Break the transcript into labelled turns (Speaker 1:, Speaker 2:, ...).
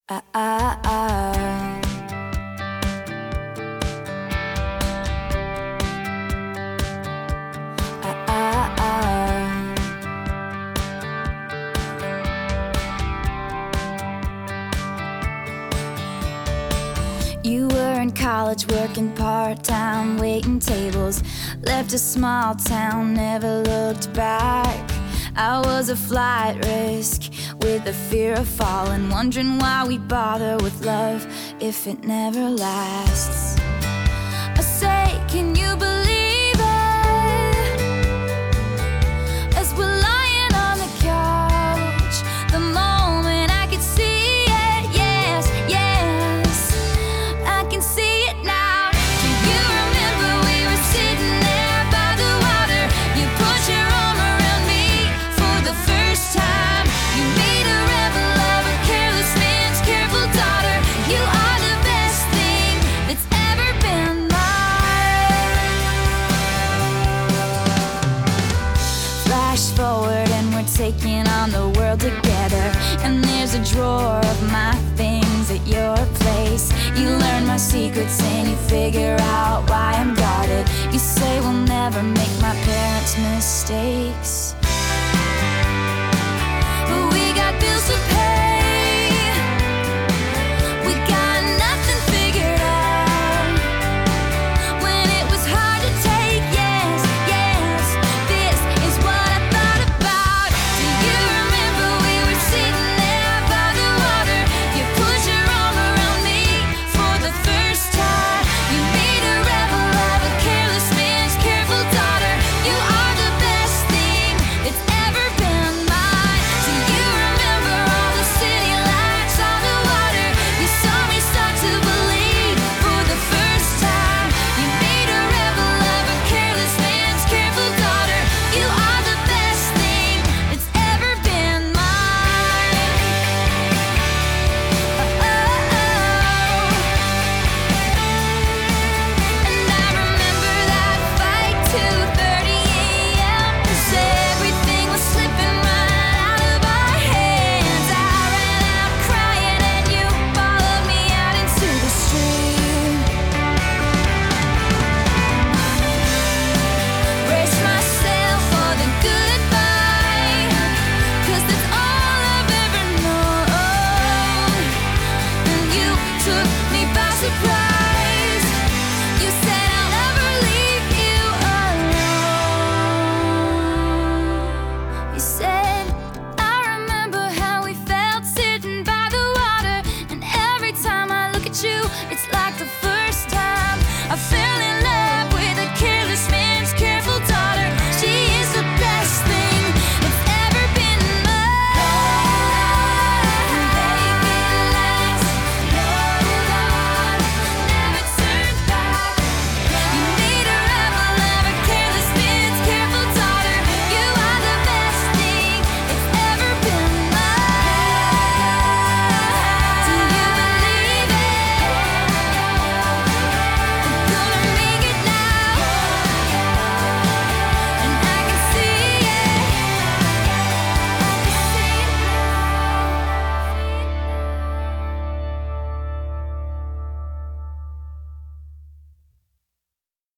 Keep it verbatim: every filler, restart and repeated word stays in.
Speaker 1: Ah, ah, ah. Ah, ah, ah. You were in college working part-time, waiting tables. Left a small town, never looked back. I was a flight risk with the fear of falling, wondering why we bother with love if it never lasts. I say, can you believe it? As we're lying on the couch, the moment I could see it, yes, yes, I can see it now. Do you remember we were sitting there by the water? You put your arm around me for the first time. You made a rebel of a careless man's careful daughter. You are the best thing that's ever been mine. Flash forward and we're taking on the world together. And there's a drawer of my things at your place. You learn my secrets and you figure out why I'm guarded. You say we'll never make my parents' mistakes.